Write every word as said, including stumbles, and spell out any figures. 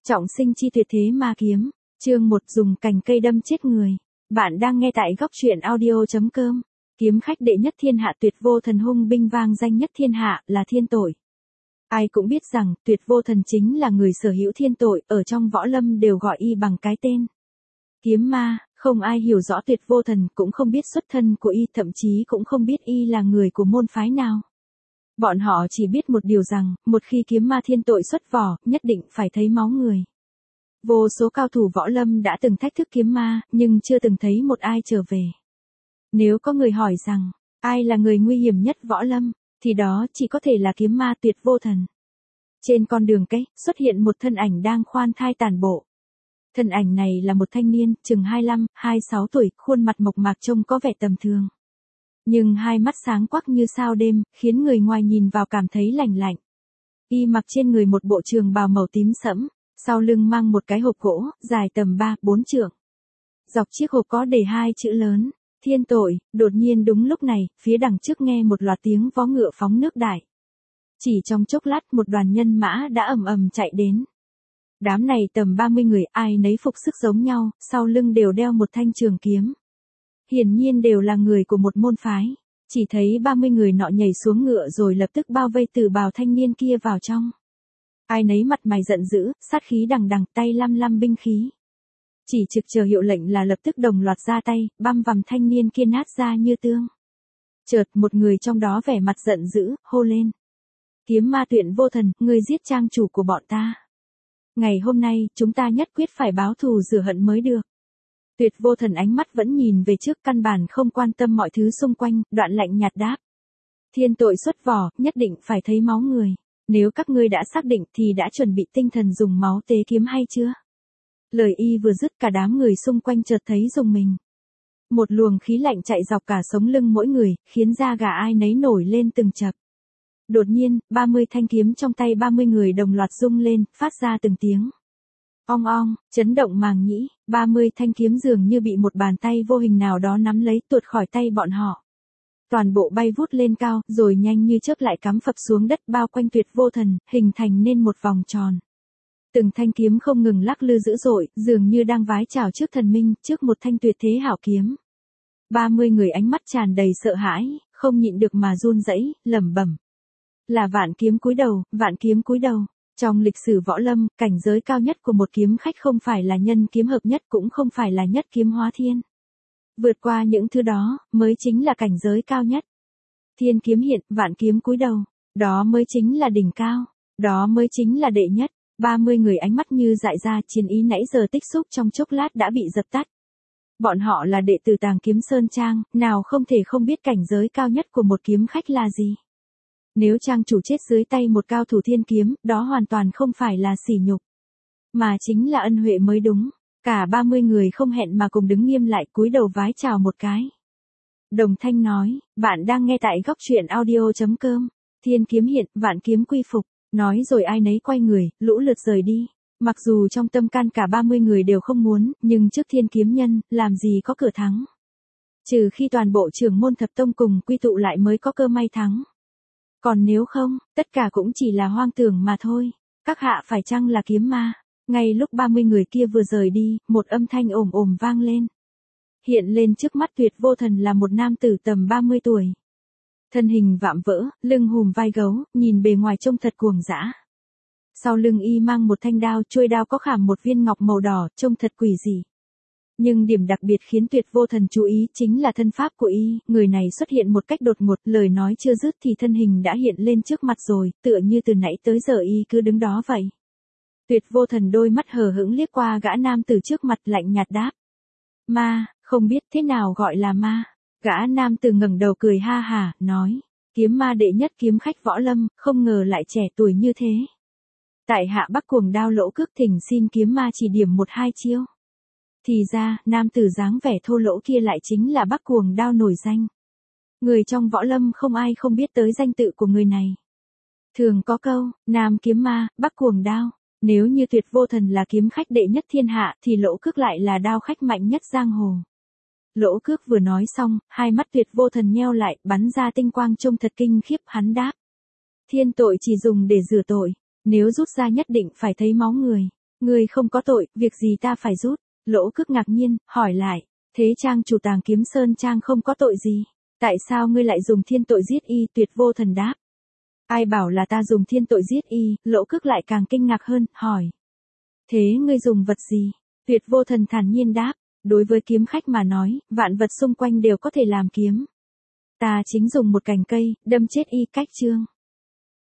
Trọng sinh chi tuyệt thế ma kiếm, chương một dùng cành cây đâm chết người. Bạn đang nghe tại góc truyện audio chấm com. Kiếm khách đệ nhất thiên hạ tuyệt vô thần hung binh vang danh nhất thiên hạ là thiên tội. Ai cũng biết rằng tuyệt vô thần chính là người sở hữu thiên tội, ở trong võ lâm đều gọi y bằng cái tên. Kiếm ma, không ai hiểu rõ tuyệt vô thần, cũng không biết xuất thân của y, thậm chí cũng không biết y là người của môn phái nào. Bọn họ chỉ biết một điều rằng, một khi kiếm ma thiên tội xuất vỏ, nhất định phải thấy máu người. Vô số cao thủ võ lâm đã từng thách thức kiếm ma, nhưng chưa từng thấy một ai trở về. Nếu có người hỏi rằng, ai là người nguy hiểm nhất võ lâm, thì đó chỉ có thể là kiếm ma tuyệt vô thần. Trên con đường cây, xuất hiện một thân ảnh đang khoan thai tàn bộ. Thân ảnh này là một thanh niên, chừng hai mươi lăm, hai mươi sáu tuổi, khuôn mặt mộc mạc trông có vẻ tầm thường. Nhưng hai mắt sáng quắc như sao đêm, khiến người ngoài nhìn vào cảm thấy lạnh lạnh. Y mặc trên người một bộ trường bào màu tím sẫm, sau lưng mang một cái hộp gỗ, dài tầm ba, bốn trượng. Dọc chiếc hộp có để hai chữ lớn, thiên tội. Đột nhiên đúng lúc này, phía đằng trước nghe một loạt tiếng vó ngựa phóng nước đại. Chỉ trong chốc lát một đoàn nhân mã đã ầm ầm chạy đến. Đám này tầm ba mươi người, ai nấy phục sức giống nhau, sau lưng đều đeo một thanh trường kiếm. Hiển nhiên đều là người của một môn phái. Chỉ thấy ba mươi người nọ nhảy xuống ngựa rồi lập tức bao vây Từ Bào thanh niên kia vào trong. Ai nấy mặt mày giận dữ, sát khí đằng đằng, tay lăm lăm binh khí. Chỉ trực chờ hiệu lệnh là lập tức đồng loạt ra tay, băm vằm thanh niên kia nát ra như tương. Chợt một người trong đó vẻ mặt giận dữ, hô lên. Kiếm ma tuyệt vô thần, ngươi giết trang chủ của bọn ta. Ngày hôm nay, chúng ta nhất quyết phải báo thù rửa hận mới được. Tuyệt vô thần ánh mắt vẫn nhìn về trước, căn bản không quan tâm mọi thứ xung quanh, đoạn lạnh nhạt đáp. Thiên tội xuất vỏ, nhất định phải thấy máu người. Nếu các ngươi đã xác định thì đã chuẩn bị tinh thần dùng máu tế kiếm hay chưa? Lời y vừa dứt, cả đám người xung quanh chợt thấy rùng mình. Một luồng khí lạnh chạy dọc cả sống lưng mỗi người, khiến da gà ai nấy nổi lên từng chập. Đột nhiên, ba mươi thanh kiếm trong tay ba mươi người đồng loạt rung lên, phát ra từng tiếng ong ong, chấn động màng nhĩ. ba mươi thanh kiếm dường như bị một bàn tay vô hình nào đó nắm lấy, tuột khỏi tay bọn họ. Toàn bộ bay vút lên cao, rồi nhanh như chớp lại cắm phập xuống đất, bao quanh tuyệt vô thần, hình thành nên một vòng tròn. Từng thanh kiếm không ngừng lắc lư dữ dội, dường như đang vái chào trước thần minh, trước một thanh tuyệt thế hảo kiếm. ba mươi người ánh mắt tràn đầy sợ hãi, không nhịn được mà run rẩy, lẩm bẩm. Là vạn kiếm cúi đầu, vạn kiếm cúi đầu. Trong lịch sử võ lâm, cảnh giới cao nhất của một kiếm khách không phải là nhân kiếm hợp nhất, cũng không phải là nhất kiếm hóa thiên. Vượt qua những thứ đó, mới chính là cảnh giới cao nhất. Thiên kiếm hiện, vạn kiếm cúi đầu. Đó mới chính là đỉnh cao. Đó mới chính là đệ nhất. ba mươi người ánh mắt như dại ra, chiến ý nãy giờ tích xúc trong chốc lát đã bị dập tắt. Bọn họ là đệ tử Tàng Kiếm Sơn Trang, nào không thể không biết cảnh giới cao nhất của một kiếm khách là gì. Nếu trang chủ chết dưới tay một cao thủ thiên kiếm, đó hoàn toàn không phải là sỉ nhục, mà chính là ân huệ mới đúng. Cả ba mươi người không hẹn mà cùng đứng nghiêm lại, cúi đầu vái chào một cái. Đồng thanh nói, bạn đang nghe tại góc truyện audio chấm com. Thiên kiếm hiện, vạn kiếm quy phục. Nói rồi ai nấy quay người, lũ lượt rời đi. Mặc dù trong tâm can cả ba mươi người đều không muốn, nhưng trước thiên kiếm nhân, làm gì có cửa thắng. Trừ khi toàn bộ trưởng môn thập tông cùng quy tụ lại mới có cơ may thắng. Còn nếu không, tất cả cũng chỉ là hoang tưởng mà thôi. Các hạ phải chăng là kiếm ma? Ngay lúc ba mươi người kia vừa rời đi, một âm thanh ồm ồm vang lên. Hiện lên trước mắt tuyệt vô thần là một nam tử tầm ba mươi tuổi. Thân hình vạm vỡ, lưng hùm vai gấu, nhìn bề ngoài trông thật cuồng dã. Sau lưng y mang một thanh đao, chuôi đao có khảm một viên ngọc màu đỏ, trông thật quỷ dị. Nhưng điểm đặc biệt khiến tuyệt vô thần chú ý chính là thân pháp của y, người này xuất hiện một cách đột ngột, lời nói chưa dứt thì thân hình đã hiện lên trước mặt rồi, tựa như từ nãy tới giờ y cứ đứng đó vậy. Tuyệt vô thần đôi mắt hờ hững liếc qua gã nam từ trước mặt, lạnh nhạt đáp. Ma, không biết thế nào gọi là ma. Gã nam từ ngẩng đầu cười ha hả, nói. Kiếm ma đệ nhất kiếm khách võ lâm, không ngờ lại trẻ tuổi như thế. Tại hạ Bắc Cuồng Đao Lỗ Cước thỉnh xin kiếm ma chỉ điểm một hai chiêu. Thì ra, nam tử dáng vẻ thô lỗ kia lại chính là Bắc Cuồng Đao nổi danh. Người trong võ lâm không ai không biết tới danh tự của người này. Thường có câu, nam kiếm ma, Bắc Cuồng Đao. Nếu như tuyệt vô thần là kiếm khách đệ nhất thiên hạ thì Lỗ Cước lại là đao khách mạnh nhất giang hồ. Lỗ Cước vừa nói xong, hai mắt tuyệt vô thần nheo lại, bắn ra tinh quang trông thật kinh khiếp, hắn đáp. Thiên tội chỉ dùng để rửa tội, nếu rút ra nhất định phải thấy máu người. Ngươi không có tội, việc gì ta phải rút? Lỗ Cức ngạc nhiên, hỏi lại. Thế Trang chủ Tàng Kiếm Sơn Trang không có tội gì? Tại sao ngươi lại dùng thiên tội giết y? Tuyệt Vô Thần đáp. Ai bảo là ta dùng thiên tội giết y? Lỗ Cức lại càng kinh ngạc hơn, hỏi. Thế ngươi dùng vật gì? Tuyệt Vô Thần thản nhiên đáp. Đối với kiếm khách mà nói, vạn vật xung quanh đều có thể làm kiếm. Ta chính dùng một cành cây, đâm chết y. Cách chương.